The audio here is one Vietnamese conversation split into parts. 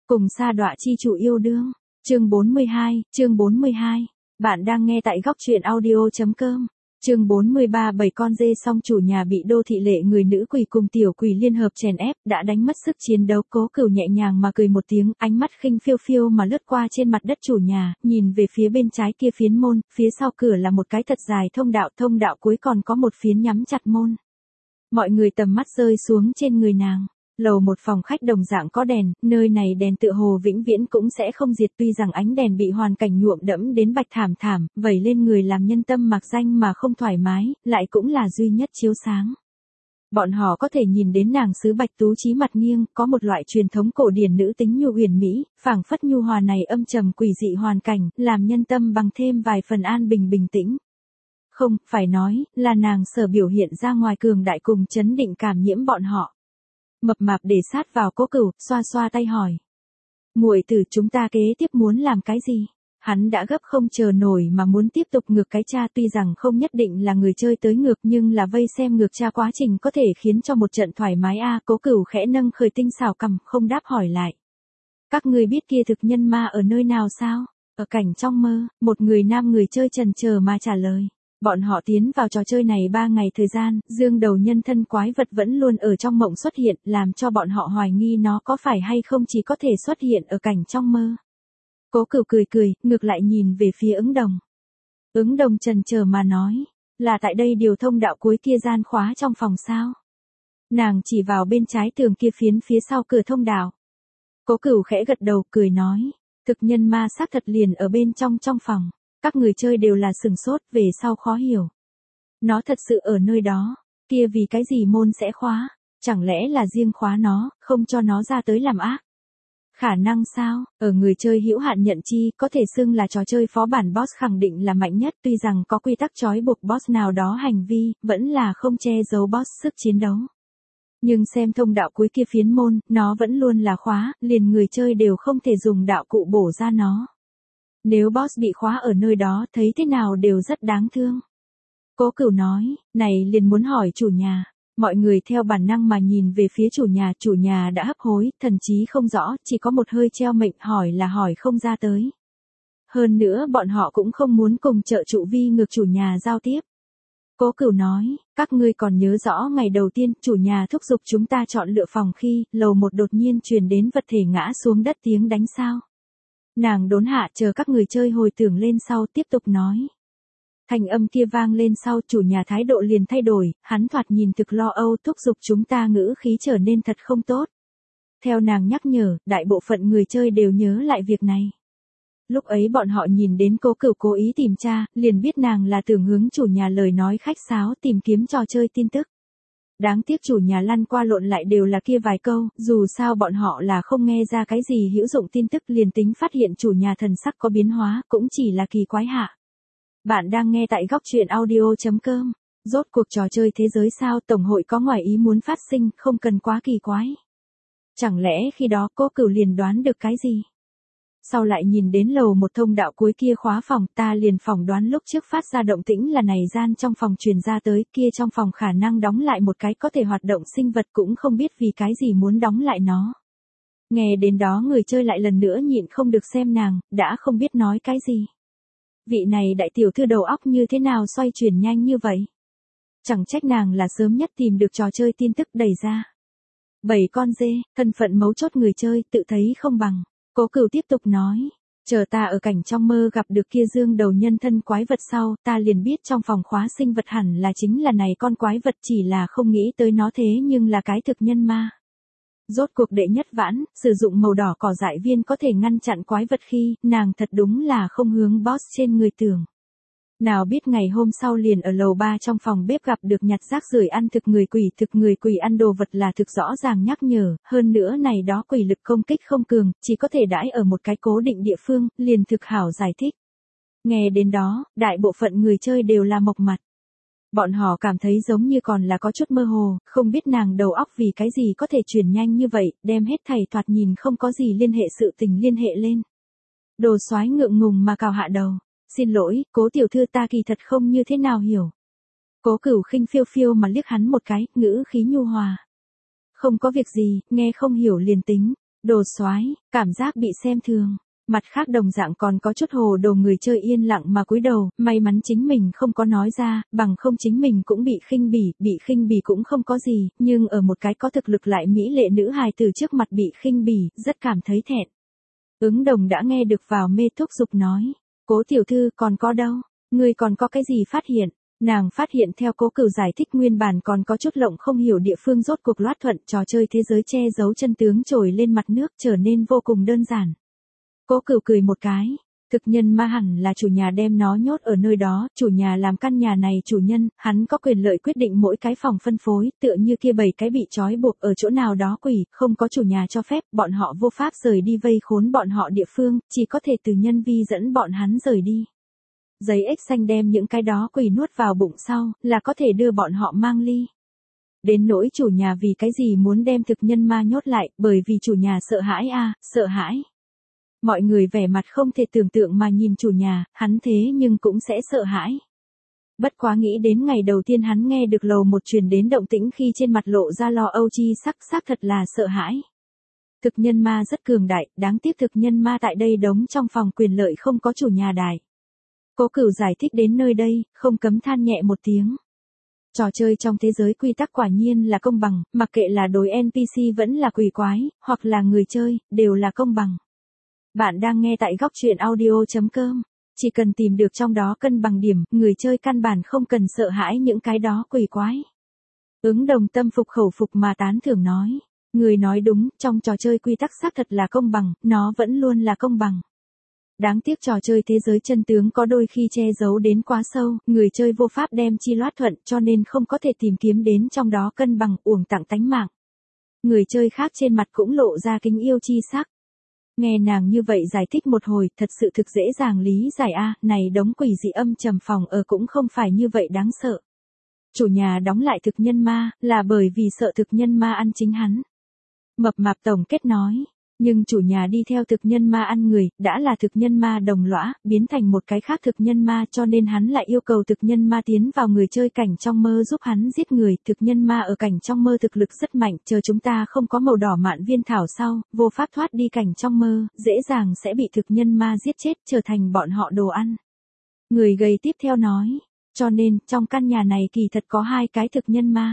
Cùng sa đọa chi chủ yêu đương. Chương 42. Bạn đang nghe tại góc truyện audio.com. Chương 43. 7 con dê song chủ nhà bị đô thị lệ người nữ quỷ cùng tiểu quỷ liên hợp chèn ép, đã đánh mất sức chiến đấu. Cố Cửu nhẹ nhàng mà cười một tiếng, ánh mắt khinh phiêu phiêu mà lướt qua trên mặt đất chủ nhà, nhìn về phía bên trái kia phiến môn, phía sau cửa là một cái thật dài thông đạo cuối còn có một phiến nhắm chặt môn. Mọi người tầm mắt rơi xuống trên người nàng. Lầu một phòng khách đồng dạng có đèn, nơi này đèn tựa hồ vĩnh viễn cũng sẽ không diệt, tuy rằng ánh đèn bị hoàn cảnh nhuộm đẫm đến bạch thảm, vẩy lên người làm nhân tâm mạc danh mà không thoải mái, lại cũng là duy nhất chiếu sáng. Bọn họ có thể nhìn đến nàng sứ bạch tú chí mặt nghiêng, có một loại truyền thống cổ điển nữ tính nhu huyền mỹ, phảng phất nhu hòa này âm trầm quỷ dị hoàn cảnh, làm nhân tâm bằng thêm vài phần an bình tĩnh. Không, phải nói, là nàng sở biểu hiện ra ngoài cường đại cùng chấn định cảm nhiễm bọn họ. Mập mạp để sát vào Cố Cửu, xoa tay hỏi. Muội tử, chúng ta kế tiếp muốn làm cái gì? Hắn đã gấp không chờ nổi mà muốn tiếp tục ngược cái cha, tuy rằng không nhất định là người chơi tới ngược nhưng là vây xem ngược cha quá trình có thể khiến cho một trận thoải mái a. Cố Cửu khẽ nâng khởi tinh xảo cằm, không đáp hỏi lại. Các ngươi biết kia thực nhân ma ở nơi nào sao? Ở cảnh trong mơ, một người nam người chơi chần chờ mà trả lời. Bọn họ tiến vào trò chơi này 3 ngày thời gian, dương đầu nhân thân quái vật vẫn luôn ở trong mộng xuất hiện, làm cho bọn họ hoài nghi nó có phải hay không chỉ có thể xuất hiện ở cảnh trong mơ. Cố Cửu cười, ngược lại nhìn về phía Ứng Đồng. Ứng Đồng chần chờ mà nói, là tại đây điều thông đạo cuối kia gian khóa trong phòng sao? Nàng chỉ vào bên trái tường kia phiến phía sau cửa thông đạo. Cố Cửu khẽ gật đầu cười nói, thực nhân ma xác thật liền ở bên trong phòng. Các người chơi đều là sửng sốt, về sau khó hiểu. Nó thật sự ở nơi đó, kia vì cái gì môn sẽ khóa, chẳng lẽ là riêng khóa nó, không cho nó ra tới làm ác. Khả năng sao, ở người chơi hữu hạn nhận chi, có thể xưng là trò chơi phó bản boss khẳng định là mạnh nhất, tuy rằng có quy tắc trói buộc boss nào đó hành vi, vẫn là không che giấu boss sức chiến đấu. Nhưng xem thông đạo cuối kia phiến môn, nó vẫn luôn là khóa, liền người chơi đều không thể dùng đạo cụ bổ ra nó. Nếu boss bị khóa ở nơi đó, thấy thế nào đều rất đáng thương. Cố Cửu nói, này liền muốn hỏi chủ nhà. Mọi người theo bản năng mà nhìn về phía chủ nhà đã hấp hối, thần trí không rõ, chỉ có một hơi treo mệnh, hỏi là hỏi không ra tới. Hơn nữa bọn họ cũng không muốn cùng trợ trụ vi ngược chủ nhà giao tiếp. Cố Cửu nói, các ngươi còn nhớ rõ ngày đầu tiên chủ nhà thúc giục chúng ta chọn lựa phòng khi lầu một đột nhiên truyền đến vật thể ngã xuống đất tiếng đánh sao. Nàng đốn hạ chờ các người chơi hồi tưởng lên sau tiếp tục nói. Thanh âm kia vang lên sau chủ nhà thái độ liền thay đổi, hắn thoạt nhìn thực lo âu thúc giục chúng ta ngữ khí trở nên thật không tốt. Theo nàng nhắc nhở, đại bộ phận người chơi đều nhớ lại việc này. Lúc ấy bọn họ nhìn đến Cố Cửu cố ý tìm tra, liền biết nàng là tưởng hướng chủ nhà lời nói khách sáo tìm kiếm trò chơi tin tức. Đáng tiếc chủ nhà lăn qua lộn lại đều là kia vài câu, dù sao bọn họ là không nghe ra cái gì hữu dụng tin tức, liền tính phát hiện chủ nhà thần sắc có biến hóa, cũng chỉ là kỳ quái hạ. Bạn đang nghe tại góc truyện audio.com. Rốt cuộc trò chơi thế giới sao, tổng hội có ngoài ý muốn phát sinh, không cần quá kỳ quái. Chẳng lẽ khi đó Cố Cửu liền đoán được cái gì? Sau lại nhìn đến lầu một thông đạo cuối kia khóa phòng, ta liền phỏng đoán lúc trước phát ra động tĩnh là này gian trong phòng truyền ra tới, kia trong phòng khả năng đóng lại một cái có thể hoạt động sinh vật, cũng không biết vì cái gì muốn đóng lại nó. Nghe đến đó người chơi lại lần nữa nhịn không được xem nàng, đã không biết nói cái gì. Vị này đại tiểu thư đầu óc như thế nào xoay chuyển nhanh như vậy? Chẳng trách nàng là sớm nhất tìm được trò chơi tin tức đẩy ra. 7 con dê, thân phận mấu chốt người chơi, tự thấy không bằng. Cố Cửu tiếp tục nói, chờ ta ở cảnh trong mơ gặp được kia dương đầu nhân thân quái vật sau, ta liền biết trong phòng khóa sinh vật hẳn là chính là này con quái vật, chỉ là không nghĩ tới nó thế nhưng là cái thực nhân ma. Rốt cuộc đệ nhất vãn, sử dụng màu đỏ cỏ dại viên có thể ngăn chặn quái vật khi, nàng thật đúng là không hướng boss trên người tưởng. Nào biết ngày hôm sau liền ở lầu 3 trong phòng bếp gặp được nhặt rác rưởi ăn thực người quỷ ăn đồ vật là thực rõ ràng nhắc nhở, hơn nữa này đó quỷ lực công kích không cường, chỉ có thể đãi ở một cái cố định địa phương, liền thực hảo giải thích. Nghe đến đó, đại bộ phận người chơi đều là mộc mặt. Bọn họ cảm thấy giống như còn là có chút mơ hồ, không biết nàng đầu óc vì cái gì có thể chuyển nhanh như vậy, đem hết thảy thoạt nhìn không có gì liên hệ sự tình liên hệ lên. Đồ soái ngượng ngùng mà cào hạ đầu. Xin lỗi, Cố tiểu thư, ta kỳ thật không như thế nào hiểu. Cố Cửu khinh phiêu phiêu mà liếc hắn một cái, ngữ khí nhu hòa. Không có việc gì, nghe không hiểu liền tính. Đồ soái, cảm giác bị xem thường. Mặt khác đồng dạng còn có chút hồ đồ người chơi yên lặng mà cúi đầu, may mắn chính mình không có nói ra, bằng không chính mình cũng bị khinh bỉ cũng không có gì, nhưng ở một cái có thực lực lại mỹ lệ nữ hài từ trước mặt bị khinh bỉ, rất cảm thấy thẹn. Ứng Đồng đã nghe được vào mê thúc giục nói, Cố tiểu thư còn có đâu, ngươi còn có cái gì phát hiện? Nàng phát hiện theo Cố Cửu giải thích nguyên bản còn có chút lộng không hiểu địa phương rốt cuộc loát thuận trò chơi thế giới che giấu chân tướng trồi lên mặt nước trở nên vô cùng đơn giản. Cố Cửu cười một cái, thực nhân ma hẳn là chủ nhà đem nó nhốt ở nơi đó, chủ nhà làm căn nhà này chủ nhân, hắn có quyền lợi quyết định mỗi cái phòng phân phối, tựa như kia 7 cái bị trói buộc ở chỗ nào đó quỷ, không có chủ nhà cho phép, bọn họ vô pháp rời đi vây khốn bọn họ địa phương, chỉ có thể từ nhân vi dẫn bọn hắn rời đi. Giấy ếch xanh đem những cái đó quỷ nuốt vào bụng sau, là có thể đưa bọn họ mang ly. Đến nỗi chủ nhà vì cái gì muốn đem thực nhân ma nhốt lại, bởi vì chủ nhà sợ hãi sợ hãi. Mọi người vẻ mặt không thể tưởng tượng mà nhìn chủ nhà, hắn thế nhưng cũng sẽ sợ hãi. Bất quá nghĩ đến ngày đầu tiên hắn nghe được lầu một truyền đến động tĩnh khi trên mặt lộ ra lo âu chi sắc thật là sợ hãi. Thực nhân ma rất cường đại, đáng tiếc thực nhân ma tại đây đóng trong phòng quyền lợi không có chủ nhà đại. Cố Cửu giải thích đến nơi đây, không cấm than nhẹ một tiếng. Trò chơi trong thế giới quy tắc quả nhiên là công bằng, mặc kệ là đối NPC vẫn là quỷ quái, hoặc là người chơi, đều là công bằng. Bạn đang nghe tại góc truyện audio.com. Chỉ cần tìm được trong đó cân bằng điểm, người chơi căn bản không cần sợ hãi những cái đó quỷ quái. Ứng Đồng tâm phục khẩu phục mà tán thưởng nói. Người nói đúng, trong trò chơi quy tắc xác thật là công bằng, nó vẫn luôn là công bằng. Đáng tiếc trò chơi thế giới chân tướng có đôi khi che giấu đến quá sâu, người chơi vô pháp đem chi loát thuận cho nên không có thể tìm kiếm đến trong đó cân bằng uổng tặng tánh mạng. Người chơi khác trên mặt cũng lộ ra kính yêu chi sắc. Nghe nàng như vậy giải thích một hồi, thật sự thực dễ dàng lý giải này đống quỷ dị âm trầm phòng ở cũng không phải như vậy đáng sợ. Chủ nhà đóng lại thực nhân ma, là bởi vì sợ thực nhân ma ăn chính hắn. Mập mạp tổng kết nói, nhưng chủ nhà đi theo thực nhân ma ăn người, đã là thực nhân ma đồng lõa, biến thành một cái khác thực nhân ma cho nên hắn lại yêu cầu thực nhân ma tiến vào người chơi cảnh trong mơ giúp hắn giết người, thực nhân ma ở cảnh trong mơ thực lực rất mạnh, chờ chúng ta không có màu đỏ mạn viên thảo sau, vô pháp thoát đi cảnh trong mơ, dễ dàng sẽ bị thực nhân ma giết chết, trở thành bọn họ đồ ăn. Người gầy tiếp theo nói, cho nên, trong căn nhà này kỳ thật có 2 cái thực nhân ma.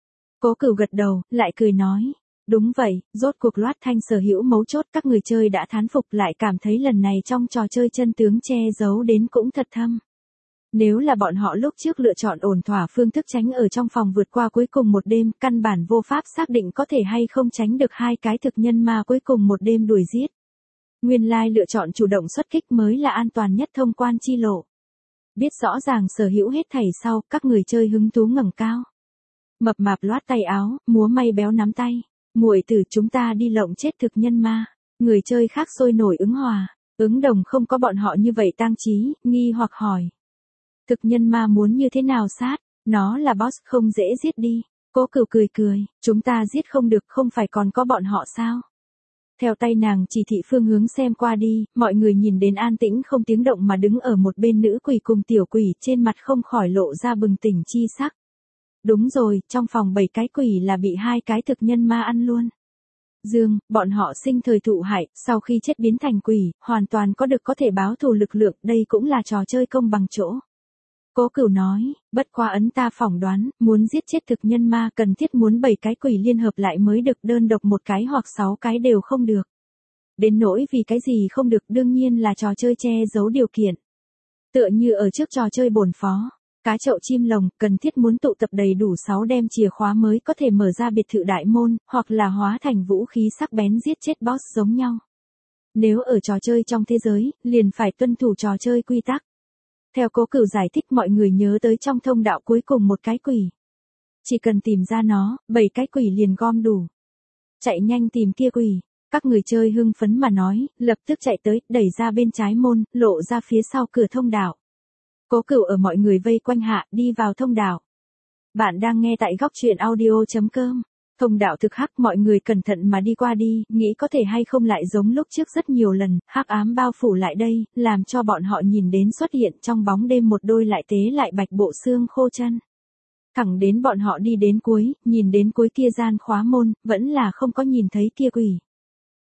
Cố Cửu gật đầu, lại cười nói. Đúng vậy, rốt cuộc loát thanh sở hữu mấu chốt các người chơi đã thán phục lại cảm thấy lần này trong trò chơi chân tướng che giấu đến cũng thật thâm. Nếu là bọn họ lúc trước lựa chọn ổn thỏa phương thức tránh ở trong phòng vượt qua cuối cùng một đêm, căn bản vô pháp xác định có thể hay không tránh được 2 cái thực nhân ma cuối cùng một đêm đuổi giết. Nguyên lai lựa chọn chủ động xuất kích mới là an toàn nhất thông quan chi lộ. Biết rõ ràng sở hữu hết thảy sau, các người chơi hứng thú ngẩng cao. Mập mạp loát tay áo, múa may béo nắm tay. Muội tử chúng ta đi lộng chết thực nhân ma. Người chơi khác sôi nổi ứng hòa. Ứng Đồng không có bọn họ như vậy tang trí, nghi hoặc hỏi. Thực nhân ma muốn như thế nào sát? Nó là boss không dễ giết đi. Cố Cửu cười, chúng ta giết không được không phải còn có bọn họ sao? Theo tay nàng chỉ thị phương hướng xem qua đi, mọi người nhìn đến an tĩnh không tiếng động mà đứng ở một bên nữ quỷ cùng tiểu quỷ trên mặt không khỏi lộ ra bừng tỉnh chi sắc. Đúng rồi, trong phòng 7 cái quỷ là bị 2 cái thực nhân ma ăn luôn. Dương, bọn họ sinh thời thụ hại, sau khi chết biến thành quỷ, hoàn toàn có được có thể báo thù lực lượng, đây cũng là trò chơi công bằng chỗ. Cố Cửu nói, bất quá ấn ta phỏng đoán, muốn giết chết thực nhân ma cần thiết muốn 7 cái quỷ liên hợp lại mới được, đơn độc một cái hoặc 6 cái đều không được. Đến nỗi vì cái gì không được đương nhiên là trò chơi che giấu điều kiện. Tựa như ở trước trò chơi bổn phó. Cá chậu chim lồng, cần thiết muốn tụ tập đầy đủ 6 đem chìa khóa mới có thể mở ra biệt thự đại môn, hoặc là hóa thành vũ khí sắc bén giết chết boss giống nhau. Nếu ở trò chơi trong thế giới, liền phải tuân thủ trò chơi quy tắc. Theo Cố Cửu giải thích mọi người nhớ tới trong thông đạo cuối cùng một cái quỷ. Chỉ cần tìm ra nó, 7 cái quỷ liền gom đủ. Chạy nhanh tìm kia quỷ. Các người chơi hưng phấn mà nói, lập tức chạy tới, đẩy ra bên trái môn, lộ ra phía sau cửa thông đạo. Cố Cửu ở mọi người vây quanh hạ, đi vào thông đạo. Bạn đang nghe tại góc truyện audio.com. Thông đạo thực hắc mọi người cẩn thận mà đi qua đi, nghĩ có thể hay không lại giống lúc trước rất nhiều lần, hắc ám bao phủ lại đây, làm cho bọn họ nhìn đến xuất hiện trong bóng đêm một đôi lại tế lại bạch bộ xương khô chân. Thẳng đến bọn họ đi đến cuối, nhìn đến cuối kia gian khóa môn, vẫn là không có nhìn thấy kia quỷ.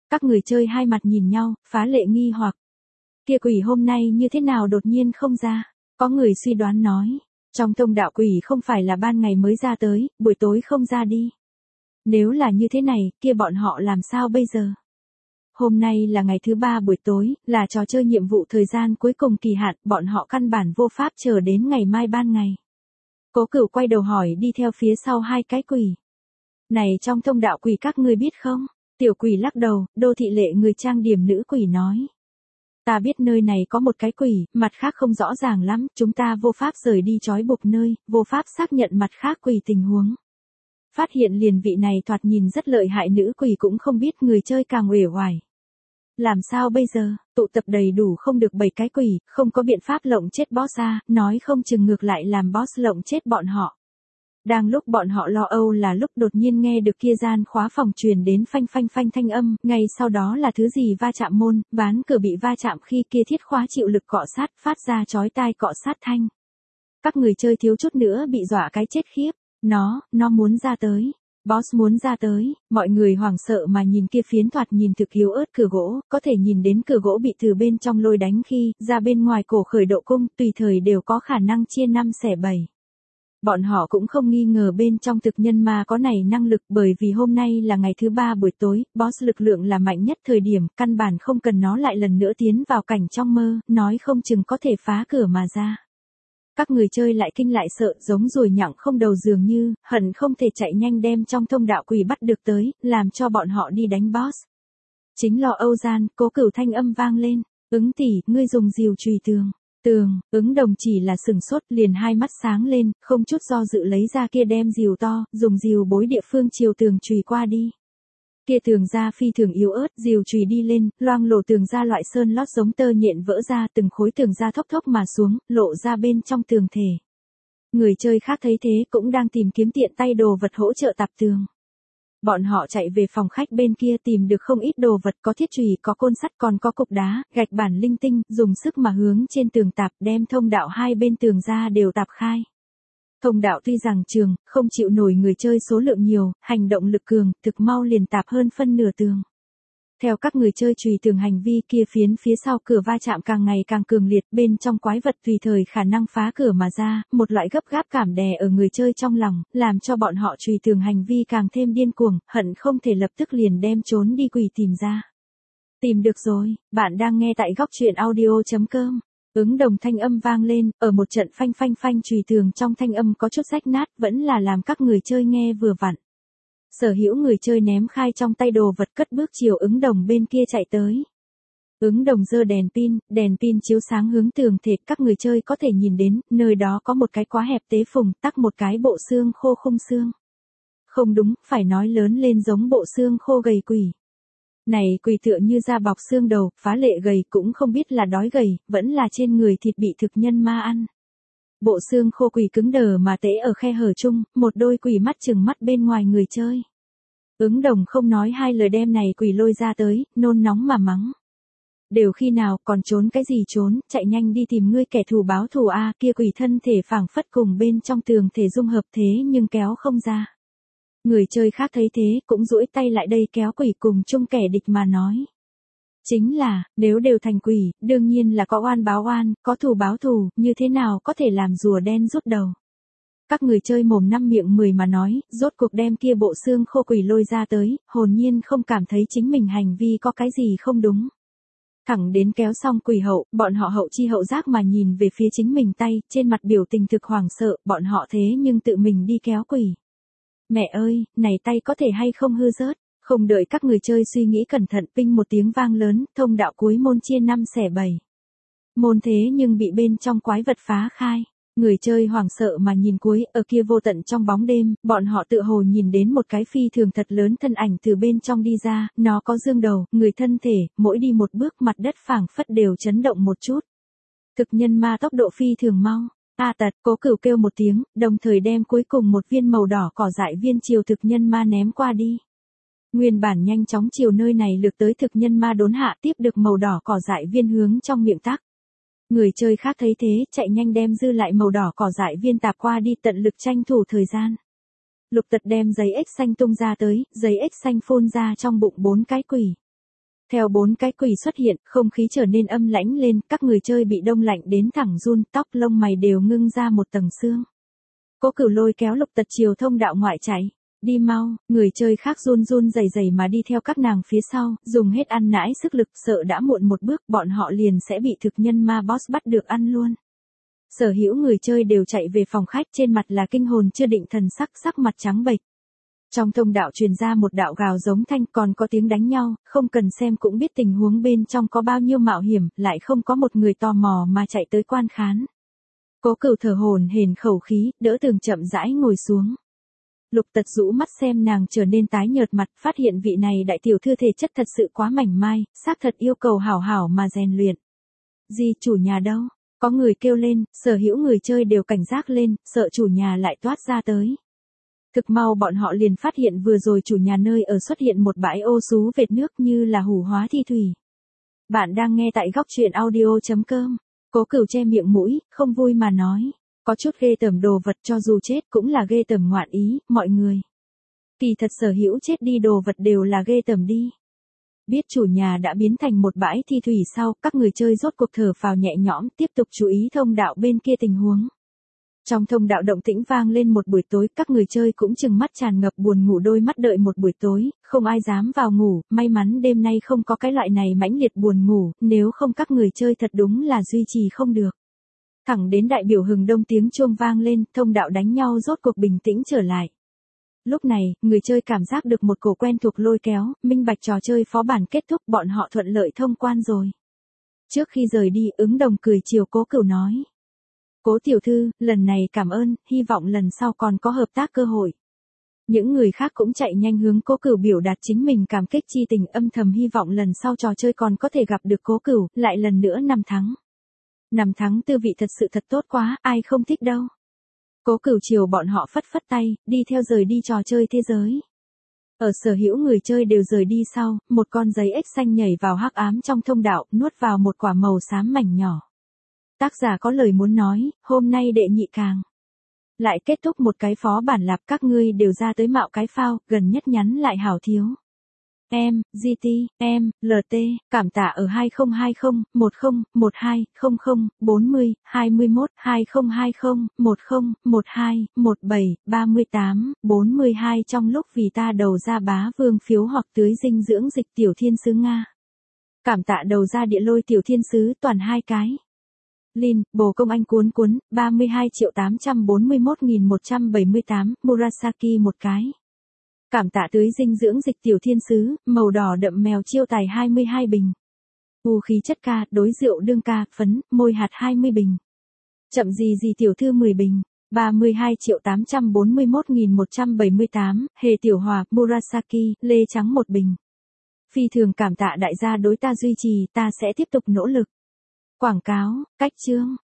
Các người chơi hai mặt nhìn nhau, phá lệ nghi hoặc. Kia quỷ hôm nay như thế nào đột nhiên không ra? Có người suy đoán nói. Trong thông đạo quỷ không phải là ban ngày mới ra tới, buổi tối không ra đi. Nếu là như thế này, kia bọn họ làm sao bây giờ? Hôm nay là ngày thứ 3 buổi tối, là trò chơi nhiệm vụ thời gian cuối cùng kỳ hạn, bọn họ căn bản vô pháp chờ đến ngày mai ban ngày. Cố Cửu quay đầu hỏi đi theo phía sau hai cái quỷ. Này trong thông đạo quỷ các ngươi biết không? Tiểu quỷ lắc đầu, đô thị lệ người trang điểm nữ quỷ nói. Ta biết nơi này có một cái quỷ, mặt khác không rõ ràng lắm, chúng ta vô pháp rời đi trói buộc nơi, vô pháp xác nhận mặt khác quỷ tình huống. Phát hiện liền vị này thoạt nhìn rất lợi hại nữ quỷ cũng không biết người chơi càng uể oải. Làm sao bây giờ, tụ tập đầy đủ không được 7 cái quỷ, không có biện pháp lộng chết boss ra, nói không chừng ngược lại làm boss lộng chết bọn họ. Đang lúc bọn họ lo âu là lúc đột nhiên nghe được kia gian khóa phòng truyền đến phanh phanh phanh thanh âm, ngay sau đó là thứ gì va chạm môn, ván cửa bị va chạm khi kia thiết khóa chịu lực cọ sát, phát ra chói tai cọ sát thanh. Các người chơi thiếu chút nữa bị dọa cái chết khiếp, nó muốn ra tới. Boss muốn ra tới, mọi người hoảng sợ mà nhìn kia phiến thoạt nhìn thực yếu ớt cửa gỗ, có thể nhìn đến cửa gỗ bị từ bên trong lôi đánh khi, ra bên ngoài cổ khởi độ cung, tùy thời đều có khả năng chia 5 xẻ 7. Bọn họ cũng không nghi ngờ bên trong thực nhân ma có này năng lực bởi vì hôm nay là ngày thứ 3 buổi tối, boss lực lượng là mạnh nhất thời điểm, căn bản không cần nó lại lần nữa tiến vào cảnh trong mơ, nói không chừng có thể phá cửa mà ra. Các người chơi lại kinh lại sợ giống ruồi nhặng không đầu dường như, hận không thể chạy nhanh đem trong thông đạo quỷ bắt được tới, làm cho bọn họ đi đánh boss. Chính lo âu gian, Cố Cửu thanh âm vang lên, Ứng tỷ, ngươi dùng rìu chùy tường. Ứng Đồng chỉ là sừng sốt liền hai mắt sáng lên, không chút do dự lấy ra kia đem rìu to, dùng rìu bối địa phương chiều tường chùy qua đi. Kia tường da phi thường yếu ớt, rìu chùy đi lên, loang lổ tường da loại sơn lót giống tơ nhện vỡ ra, từng khối tường da thốc thốc mà xuống, lộ ra bên trong tường thể. Người chơi khác thấy thế cũng đang tìm kiếm tiện tay đồ vật hỗ trợ tạp tường. Bọn họ chạy về phòng khách bên kia tìm được không ít đồ vật, có thiết chùy, có côn sắt, còn có cục đá, gạch bản linh tinh, dùng sức mà hướng trên tường tạp, đem thông đạo hai bên tường ra đều tạp khai. Thông đạo tuy rằng trường, không chịu nổi người chơi số lượng nhiều, hành động lực cường, thực mau liền tạp hơn phân nửa tường. Theo các người chơi chùy tường hành vi kia phiến phía sau cửa va chạm càng ngày càng cường liệt, bên trong quái vật tùy thời khả năng phá cửa mà ra, một loại gấp gáp cảm đè ở người chơi trong lòng, làm cho bọn họ chùy tường hành vi càng thêm điên cuồng, hận không thể lập tức liền đem trốn đi quỷ tìm ra. Tìm được rồi, bạn đang nghe tại góc truyện audio.com. Ứng Đồng thanh âm vang lên, ở một trận phanh phanh phanh chùy tường trong thanh âm có chút rách nát, vẫn là làm các người chơi nghe vừa vặn. Sở hữu người chơi ném khai trong tay đồ vật cất bước chiều Ứng Đồng bên kia chạy tới. Ứng Đồng giơ đèn pin chiếu sáng hướng tường thể, các người chơi có thể nhìn đến, nơi đó có một cái quá hẹp tế phùng, tắc một cái bộ xương khô khung xương. Không đúng, phải nói lớn lên giống bộ xương khô gầy quỷ. Này quỷ tựa như da bọc xương đầu, phá lệ gầy cũng không biết là đói gầy, vẫn là trên người thịt bị thực nhân ma ăn. Bộ xương khô quỷ cứng đờ mà tễ ở khe hở chung, một đôi quỷ mắt chừng mắt bên ngoài người chơi. Ứng Đồng không nói hai lời đem này quỷ lôi ra tới, nôn nóng mà mắng. Đều khi nào còn trốn cái gì trốn, chạy nhanh đi tìm ngươi kẻ thù báo thù a, kia quỷ thân thể phảng phất cùng bên trong tường thể dung hợp thế nhưng kéo không ra. Người chơi khác thấy thế cũng duỗi tay lại đây kéo quỷ cùng chung kẻ địch mà nói. Chính là, nếu đều thành quỷ, đương nhiên là có oan báo oan, có thù báo thù, như thế nào có thể làm rùa đen rút đầu. Các người chơi mồm năm miệng 10 mà nói, rốt cuộc đem kia bộ xương khô quỷ lôi ra tới, hồn nhiên không cảm thấy chính mình hành vi có cái gì không đúng. Thẳng đến kéo xong quỷ hậu, bọn họ hậu chi hậu giác mà nhìn về phía chính mình tay, trên mặt biểu tình thực hoảng sợ, bọn họ thế nhưng tự mình đi kéo quỷ. Mẹ ơi, này tay có thể hay không hư rớt, không đợi các người chơi suy nghĩ cẩn thận, pinh một tiếng vang lớn, thông đạo cuối môn chia 5 xẻ 7. Môn thế nhưng bị bên trong quái vật phá khai. Người chơi hoảng sợ mà nhìn cuối, ở kia vô tận trong bóng đêm, bọn họ tự hồ nhìn đến một cái phi thường thật lớn thân ảnh từ bên trong đi ra, nó có dương đầu, người thân thể, mỗi đi một bước mặt đất phảng phất đều chấn động một chút. Thực nhân ma tốc độ phi thường mau. A tật, Cố Cửu kêu một tiếng, đồng thời đem cuối cùng một viên màu đỏ cỏ dại viên chiều thực nhân ma ném qua đi. Nguyên bản nhanh chóng chiều nơi này lược tới thực nhân ma đốn hạ tiếp được màu đỏ cỏ dại viên hướng trong miệng tắc. Người chơi khác thấy thế, chạy nhanh đem dư lại màu đỏ cỏ dại viên tạp qua đi tận lực tranh thủ thời gian. Lục Tật đem giấy ếch xanh tung ra tới, giấy ếch xanh phun ra trong bụng 4 cái quỷ. Theo 4 cái quỷ xuất hiện, không khí trở nên âm lãnh lên, các người chơi bị đông lạnh đến thẳng run, tóc lông mày đều ngưng ra một tầng xương. Cố Cửu lôi kéo Lục Tật chiều thông đạo ngoại chạy. Đi mau, người chơi khác run run rẩy rẩy mà đi theo các nàng phía sau, dùng hết ăn nãi sức lực, sợ đã muộn một bước bọn họ liền sẽ bị thực nhân ma boss bắt được ăn luôn. Sở hữu người chơi đều chạy về phòng khách, trên mặt là kinh hồn chưa định thần sắc, sắc mặt trắng bệch. Trong thông đạo truyền ra một đạo gào giống thanh, còn có tiếng đánh nhau, không cần xem cũng biết tình huống bên trong có bao nhiêu mạo hiểm, lại không có một người tò mò mà chạy tới quan khán. Cố Cửu thở hổn hển khẩu khí, đỡ tường chậm rãi ngồi xuống. Lục Tật rũ mắt xem nàng trở nên tái nhợt mặt, phát hiện vị này đại tiểu thư thể chất thật sự quá mảnh mai, xác thật yêu cầu hảo hảo mà rèn luyện. Di chủ nhà đâu? Có người kêu lên, sở hữu người chơi đều cảnh giác lên, sợ chủ nhà lại toát ra tới. Thực mau bọn họ liền phát hiện vừa rồi chủ nhà nơi ở xuất hiện một bãi ô sú vệt nước như là hủ hóa thi thủy. Bạn đang nghe tại góc truyện audio.com. Cố Cửu che miệng mũi, không vui mà nói. Có chút ghê tởm đồ vật cho dù chết cũng là ghê tởm ngoạn ý, mọi người. Kỳ thật sở hữu chết đi đồ vật đều là ghê tởm đi. Biết chủ nhà đã biến thành một bãi thi thủy sau, các người chơi rốt cuộc thở phào nhẹ nhõm, tiếp tục chú ý thông đạo bên kia tình huống. Trong thông đạo động tĩnh vang lên một buổi tối, các người chơi cũng trừng mắt tràn ngập buồn ngủ đôi mắt đợi một buổi tối, không ai dám vào ngủ, may mắn đêm nay không có cái loại này mãnh liệt buồn ngủ, nếu không các người chơi thật đúng là duy trì không được. Thẳng đến đại biểu hừng đông tiếng chuông vang lên, thông đạo đánh nhau rốt cuộc bình tĩnh trở lại. Lúc này, người chơi cảm giác được một cổ quen thuộc lôi kéo, minh bạch trò chơi phó bản kết thúc bọn họ thuận lợi thông quan rồi. Trước khi rời đi, ứng đồng cười chiều Cố Cửu nói. Cố tiểu thư, lần này cảm ơn, hy vọng lần sau còn có hợp tác cơ hội. Những người khác cũng chạy nhanh hướng Cố Cửu biểu đạt chính mình cảm kích chi tình, âm thầm hy vọng lần sau trò chơi còn có thể gặp được Cố Cửu, lại lần nữa 5 thắng. 5 thắng tư vị thật sự thật tốt quá, ai không thích đâu. Cố Cửu chiều bọn họ phất phất tay, đi theo rời đi trò chơi thế giới. Ở sở hữu người chơi đều rời đi sau, một con giấy ếch xanh nhảy vào hắc ám trong thông đạo, nuốt vào một quả màu xám mảnh nhỏ. Tác giả có lời muốn nói, hôm nay đệ nhị càng. Lại kết thúc một cái phó bản lạp, các ngươi đều ra tới mạo cái phao, gần nhất nhắn lại hảo thiếu. Em, GT, em, LT, cảm tạ ở 2020, 10, 12, 00, 40, 21, 2020, 10, 12, 17, 38, 42 trong lúc vì ta đầu ra bá vương phiếu hoặc tưới dinh dưỡng dịch tiểu thiên sứ Nga. Cảm tạ đầu ra địa lôi tiểu thiên sứ toàn 2 cái. Lin, bồ công anh cuốn cuốn, 32.841.178, Murasaki một cái. Cảm tạ tưới dinh dưỡng dịch tiểu thiên sứ, màu đỏ đậm mèo chiêu tài 22 bình. U khí chất ca, đối rượu đương ca, phấn, môi hạt 20 bình. Chậm gì gì tiểu thư 10 bình. 32.841.178, hề tiểu hòa, Murasaki, lê trắng 1 bình. Phi thường cảm tạ đại gia đối ta duy trì, ta sẽ tiếp tục nỗ lực. Quảng cáo, cách chương.